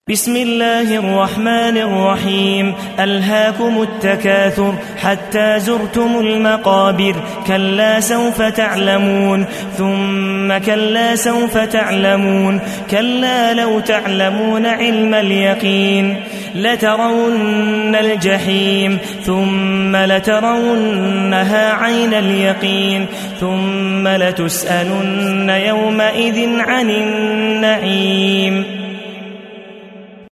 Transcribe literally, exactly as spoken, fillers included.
بسم الله الرحمن الرحيم ألهاكم التكاثر حتى زرتم المقابر كلا سوف تعلمون ثم كلا سوف تعلمون كلا لو تعلمون علم اليقين لترون الجحيم ثم لترونها عين اليقين ثم لتسألن يومئذ عن النعيم